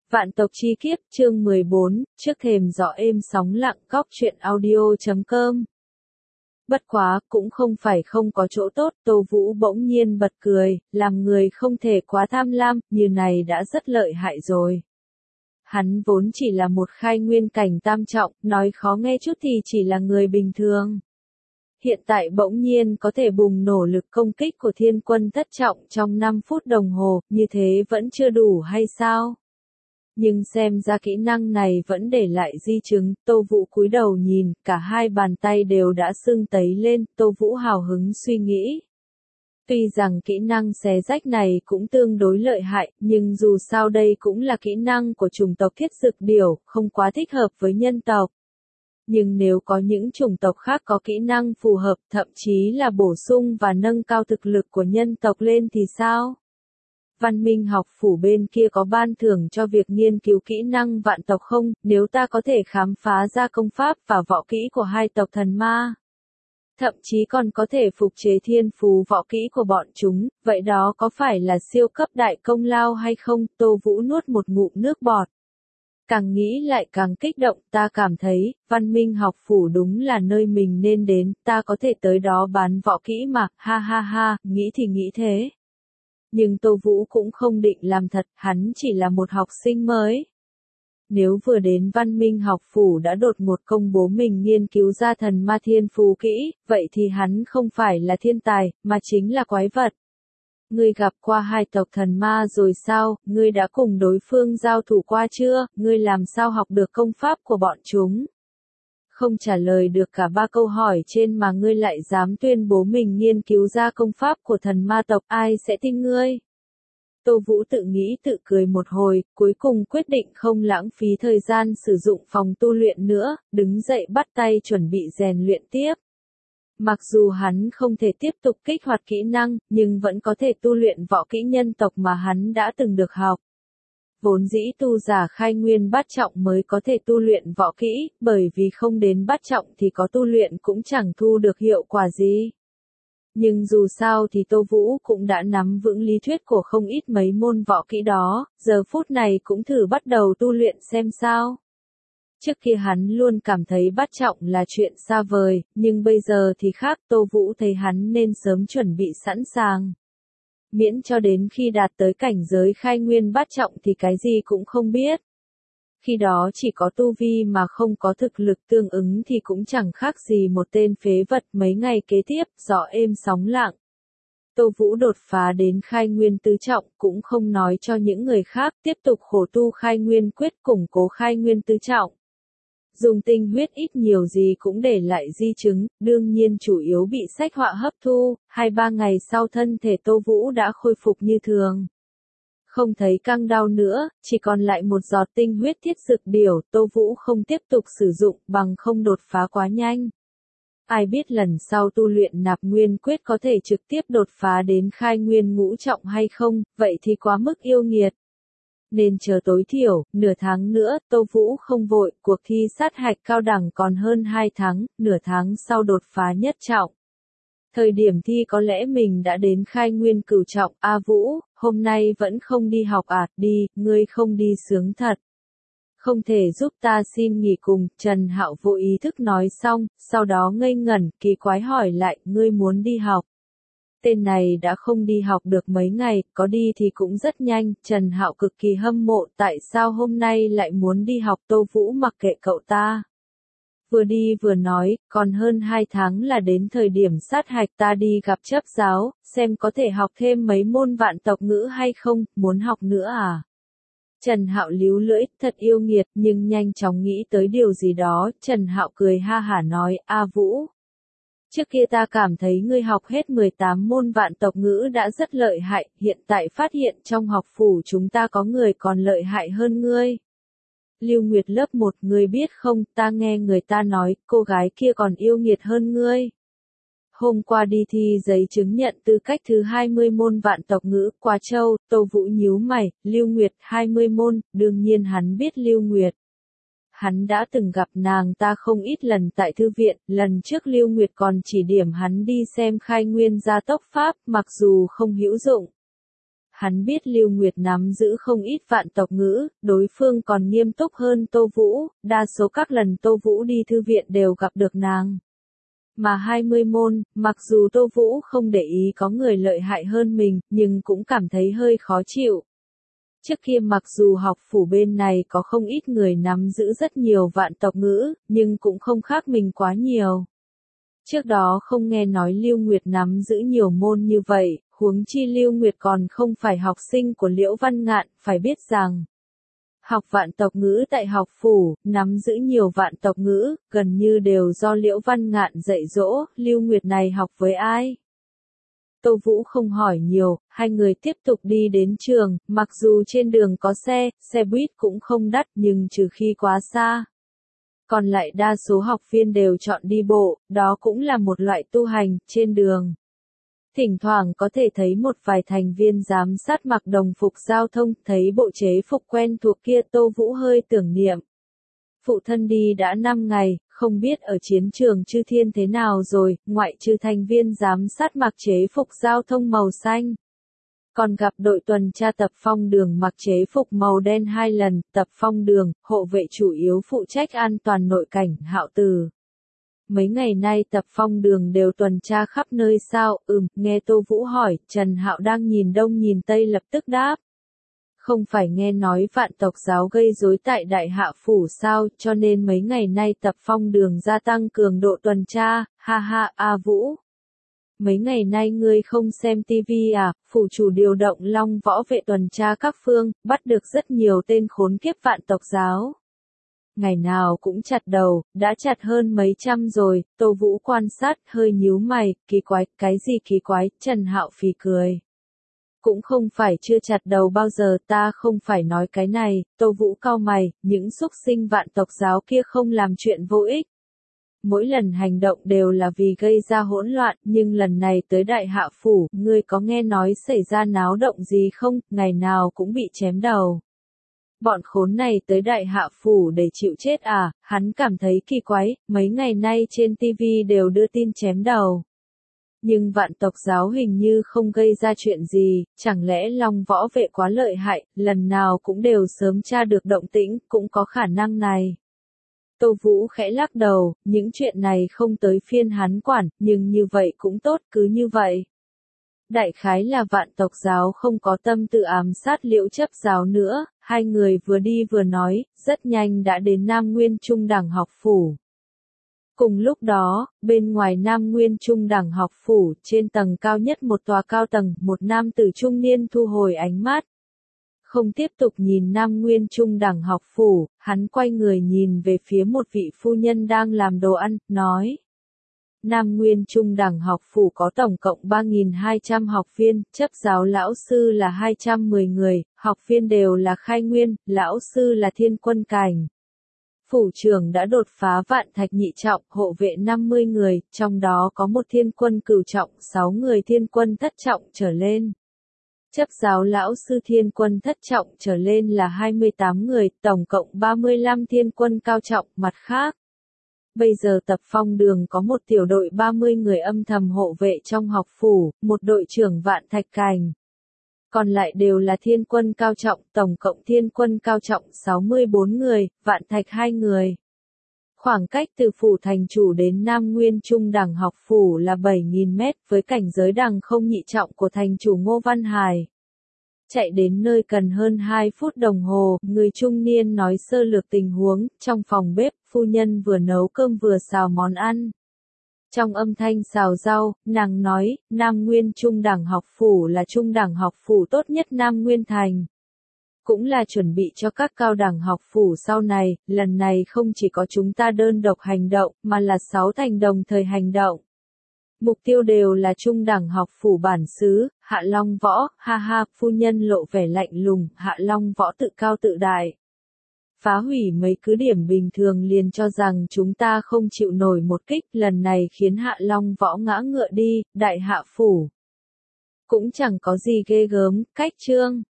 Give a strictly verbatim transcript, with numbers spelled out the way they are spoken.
Vạn tộc chi kiếp, chương mười bốn, trước thềm gió êm sóng lặng, cóc truyện audio chấm com. Bất quá, cũng không phải không có chỗ tốt, Tô Vũ bỗng nhiên bật cười, làm người không thể quá tham lam, như này đã rất lợi hại rồi. Hắn vốn chỉ là một khai nguyên cảnh tam trọng, nói khó nghe chút thì chỉ là người bình thường. Hiện tại bỗng nhiên có thể bùng nổ lực công kích của thiên quân thất trọng trong năm phút đồng hồ, như thế vẫn chưa đủ hay sao? Nhưng xem ra kỹ năng này vẫn để lại di chứng, Tô Vũ cúi đầu nhìn, cả hai bàn tay đều đã sưng tấy lên, Tô Vũ hào hứng suy nghĩ. Tuy rằng kỹ năng xé rách này cũng tương đối lợi hại, nhưng dù sao đây cũng là kỹ năng của chủng tộc thiết dực điểu, không quá thích hợp với nhân tộc. Nhưng nếu có những chủng tộc khác có kỹ năng phù hợp, thậm chí là bổ sung và nâng cao thực lực của nhân tộc lên thì sao? Văn Minh học phủ bên kia có ban thưởng cho việc nghiên cứu kỹ năng vạn tộc không, nếu ta có thể khám phá ra công pháp và võ kỹ của hai tộc thần ma. Thậm chí còn có thể phục chế thiên phú võ kỹ của bọn chúng, vậy đó có phải là siêu cấp đại công lao hay không? Tô Vũ nuốt một ngụm nước bọt. Càng nghĩ lại càng kích động, ta cảm thấy, Văn Minh học phủ đúng là nơi mình nên đến, ta có thể tới đó bán võ kỹ mà, ha ha ha, nghĩ thì nghĩ thế. Nhưng Tô Vũ cũng không định làm thật, hắn chỉ là một học sinh mới. Nếu vừa đến Văn Minh học phủ đã đột ngột công bố mình nghiên cứu ra thần ma thiên phú kỹ, vậy thì hắn không phải là thiên tài, mà chính là quái vật. Ngươi gặp qua hai tộc thần ma rồi sao, ngươi đã cùng đối phương giao thủ qua chưa, ngươi làm sao học được công pháp của bọn chúng? Không trả lời được cả ba câu hỏi trên mà ngươi lại dám tuyên bố mình nghiên cứu ra công pháp của thần ma tộc, ai sẽ tin ngươi? Tô Vũ tự nghĩ tự cười một hồi, cuối cùng quyết định không lãng phí thời gian sử dụng phòng tu luyện nữa, đứng dậy bắt tay chuẩn bị rèn luyện tiếp. Mặc dù hắn không thể tiếp tục kích hoạt kỹ năng, nhưng vẫn có thể tu luyện võ kỹ nhân tộc mà hắn đã từng được học. Vốn dĩ tu giả khai nguyên bát trọng mới có thể tu luyện võ kỹ, bởi vì không đến bát trọng thì có tu luyện cũng chẳng thu được hiệu quả gì. Nhưng dù sao thì Tô Vũ cũng đã nắm vững lý thuyết của không ít mấy môn võ kỹ đó, giờ phút này cũng thử bắt đầu tu luyện xem sao. Trước kia hắn luôn cảm thấy bát trọng là chuyện xa vời, nhưng bây giờ thì khác, Tô Vũ thấy hắn nên sớm chuẩn bị sẵn sàng. Miễn cho đến khi đạt tới cảnh giới khai nguyên bát trọng thì cái gì cũng không biết. Khi đó chỉ có tu vi mà không có thực lực tương ứng thì cũng chẳng khác gì một tên phế vật. Mấy ngày kế tiếp, gió êm sóng lặng. Tô Vũ đột phá đến khai nguyên tứ trọng, cũng không nói cho những người khác, tiếp tục khổ tu khai nguyên quyết củng cố khai nguyên tứ trọng. Dùng tinh huyết ít nhiều gì cũng để lại di chứng, đương nhiên chủ yếu bị sách họa hấp thu, hai ba ngày sau thân thể Tô Vũ đã khôi phục như thường. Không thấy căng đau nữa, chỉ còn lại một giọt tinh huyết thiết dực điểu, Tô Vũ không tiếp tục sử dụng, bằng không đột phá quá nhanh. Ai biết lần sau tu luyện nạp nguyên quyết có thể trực tiếp đột phá đến khai nguyên ngũ trọng hay không, vậy thì quá mức yêu nghiệt. Nên chờ tối thiểu, nửa tháng nữa, Tô Vũ không vội, cuộc thi sát hạch cao đẳng còn hơn hai tháng, nửa tháng sau đột phá nhất trọng. Thời điểm thi có lẽ mình đã đến khai nguyên cửu trọng, A Vũ, hôm nay vẫn không đi học à, đi, ngươi không đi sướng thật. Không thể giúp ta xin nghỉ cùng, Trần Hạo vô ý thức nói xong, sau đó ngây ngẩn, kỳ quái hỏi lại, ngươi muốn đi học. Tên này đã không đi học được mấy ngày, có đi thì cũng rất nhanh, Trần Hạo cực kỳ hâm mộ, tại sao hôm nay lại muốn đi học? Tô Vũ mặc kệ cậu ta. Vừa đi vừa nói, còn hơn hai tháng là đến thời điểm sát hạch, ta đi gặp chấp giáo, xem có thể học thêm mấy môn vạn tộc ngữ hay không, muốn học nữa à? Trần Hạo líu lưỡi, thật yêu nghiệt, nhưng nhanh chóng nghĩ tới điều gì đó, Trần Hạo cười ha hả nói, A Vũ. Trước kia ta cảm thấy ngươi học hết mười tám môn vạn tộc ngữ đã rất lợi hại, hiện tại phát hiện trong học phủ chúng ta có người còn lợi hại hơn ngươi. Lưu Nguyệt lớp một, ngươi biết không, ta nghe người ta nói, cô gái kia còn yêu nghiệt hơn ngươi. Hôm qua đi thi giấy chứng nhận tư cách thứ hai mươi môn vạn tộc ngữ, qua châu, Tô Vũ nhíu mày, Lưu Nguyệt hai mươi môn, đương nhiên hắn biết Lưu Nguyệt. Hắn đã từng gặp nàng ta không ít lần tại thư viện, lần trước Lưu Nguyệt còn chỉ điểm hắn đi xem khai nguyên gia tốc pháp, mặc dù không hữu dụng. hắn biết Lưu Nguyệt nắm giữ không ít vạn tộc ngữ, đối phương còn nghiêm túc hơn Tô Vũ, đa số các lần Tô Vũ đi thư viện đều gặp được nàng. Mà hai mươi môn, mặc dù Tô Vũ không để ý có người lợi hại hơn mình, nhưng cũng cảm thấy hơi khó chịu. Trước kia mặc dù học phủ bên này có không ít người nắm giữ rất nhiều vạn tộc ngữ, nhưng cũng không khác mình quá nhiều. Trước đó không nghe nói Lưu Nguyệt nắm giữ nhiều môn như vậy, huống chi Lưu Nguyệt còn không phải học sinh của Liễu Văn Ngạn, phải biết rằng học vạn tộc ngữ tại học phủ, nắm giữ nhiều vạn tộc ngữ, gần như đều do Liễu Văn Ngạn dạy dỗ, Lưu Nguyệt này học với ai? Tô Vũ không hỏi nhiều, hai người tiếp tục đi đến trường, mặc dù trên đường có xe, xe buýt cũng không đắt nhưng trừ khi quá xa. Còn lại đa số học viên đều chọn đi bộ, đó cũng là một loại tu hành, trên đường. Thỉnh thoảng có thể thấy một vài thành viên giám sát mặc đồng phục giao thông, thấy bộ chế phục quen thuộc kia Tô Vũ hơi tưởng niệm. Phụ thân đi đã năm ngày, không biết ở chiến trường Chư Thiên thế nào rồi, ngoại trừ thành viên giám sát mặc chế phục giao thông màu xanh. Còn gặp đội tuần tra Tập Phong Đường mặc chế phục màu đen hai lần, Tập Phong Đường, hộ vệ chủ yếu phụ trách an toàn nội cảnh, Hạo Từ. Mấy ngày nay Tập Phong Đường đều tuần tra khắp nơi sao, ừm, nghe Tô Vũ hỏi, Trần Hạo đang nhìn đông nhìn tây lập tức đáp. Không phải nghe nói vạn tộc giáo gây rối tại Đại Hạ Phủ sao, cho nên mấy ngày nay Tập Phong Đường gia tăng cường độ tuần tra, ha ha, A Vũ. Mấy ngày nay ngươi không xem tivi à, phủ chủ điều động Long Võ vệ tuần tra các phương, bắt được rất nhiều tên khốn kiếp vạn tộc giáo. Ngày nào cũng chặt đầu, đã chặt hơn mấy trăm rồi, Tô Vũ quan sát, hơi nhíu mày, kỳ quái, cái gì kỳ quái, Trần Hạo phì cười. Cũng không phải chưa chặt đầu bao giờ, ta không phải nói cái này, Tô Vũ cau mày, những xúc sinh vạn tộc giáo kia không làm chuyện vô ích. Mỗi lần hành động đều là vì gây ra hỗn loạn, nhưng lần này tới Đại Hạ Phủ, ngươi có nghe nói xảy ra náo động gì không, ngày nào cũng bị chém đầu. Bọn khốn này tới Đại Hạ Phủ để chịu chết à, hắn cảm thấy kỳ quái, mấy ngày nay trên tivi đều đưa tin chém đầu. Nhưng vạn tộc giáo hình như không gây ra chuyện gì, chẳng lẽ Long Võ vệ quá lợi hại, lần nào cũng đều sớm tra được động tĩnh, cũng có khả năng này. Tô Vũ khẽ lắc đầu, những chuyện này không tới phiên hắn quản, nhưng như vậy cũng tốt, cứ như vậy. Đại khái là vạn tộc giáo không có tâm tự ám sát Liễu chấp giáo nữa, hai người vừa đi vừa nói, rất nhanh đã đến Nam Nguyên Trung Đẳng học phủ. Cùng lúc đó, bên ngoài Nam Nguyên Trung Đẳng học phủ, trên tầng cao nhất một tòa cao tầng, một nam tử trung niên thu hồi ánh mắt. Không tiếp tục nhìn Nam Nguyên Trung Đẳng học phủ, hắn quay người nhìn về phía một vị phu nhân đang làm đồ ăn, nói. Nam Nguyên Trung Đẳng học phủ có tổng cộng ba nghìn hai trăm học viên, chấp giáo lão sư là hai trăm mười người, học viên đều là khai nguyên, lão sư là thiên quân cảnh. Phủ trưởng đã đột phá vạn thạch nhị trọng, hộ vệ năm mươi người, trong đó có một thiên quân cửu trọng, sáu người thiên quân thất trọng trở lên. Chấp giáo lão sư thiên quân thất trọng trở lên là hai mươi tám người, tổng cộng ba mươi lăm thiên quân cao trọng, mặt khác. Bây giờ Tập Phong Đường có một tiểu đội ba mươi người âm thầm hộ vệ trong học phủ, một đội trưởng vạn thạch cảnh. Còn lại đều là thiên quân cao trọng, tổng cộng thiên quân cao trọng sáu mươi bốn người, vạn thạch hai người. Khoảng cách từ phủ thành chủ đến Nam Nguyên Trung Đẳng học phủ là bảy nghìn mét với cảnh giới đằng không nhị trọng của thành chủ Ngô Văn Hải. Chạy đến nơi cần hơn hai phút đồng hồ, người trung niên nói sơ lược tình huống, trong phòng bếp, phu nhân vừa nấu cơm vừa xào món ăn. Trong âm thanh xào rau, nàng nói, Nam Nguyên Trung Đẳng học phủ là trung đẳng học phủ tốt nhất Nam Nguyên Thành. Cũng là chuẩn bị cho các cao đẳng học phủ sau này, lần này không chỉ có chúng ta đơn độc hành động, mà là sáu thành đồng thời hành động. Mục tiêu đều là trung đẳng học phủ bản xứ, Hạ Long Võ, ha ha, phu nhân lộ vẻ lạnh lùng, Hạ Long Võ tự cao tự đại. Phá hủy mấy cứ điểm bình thường liền cho rằng chúng ta không chịu nổi một kích, lần này khiến Hạ Long Võ ngã ngựa đi, Đại Hạ Phủ. Cũng chẳng có gì ghê gớm, cách chương.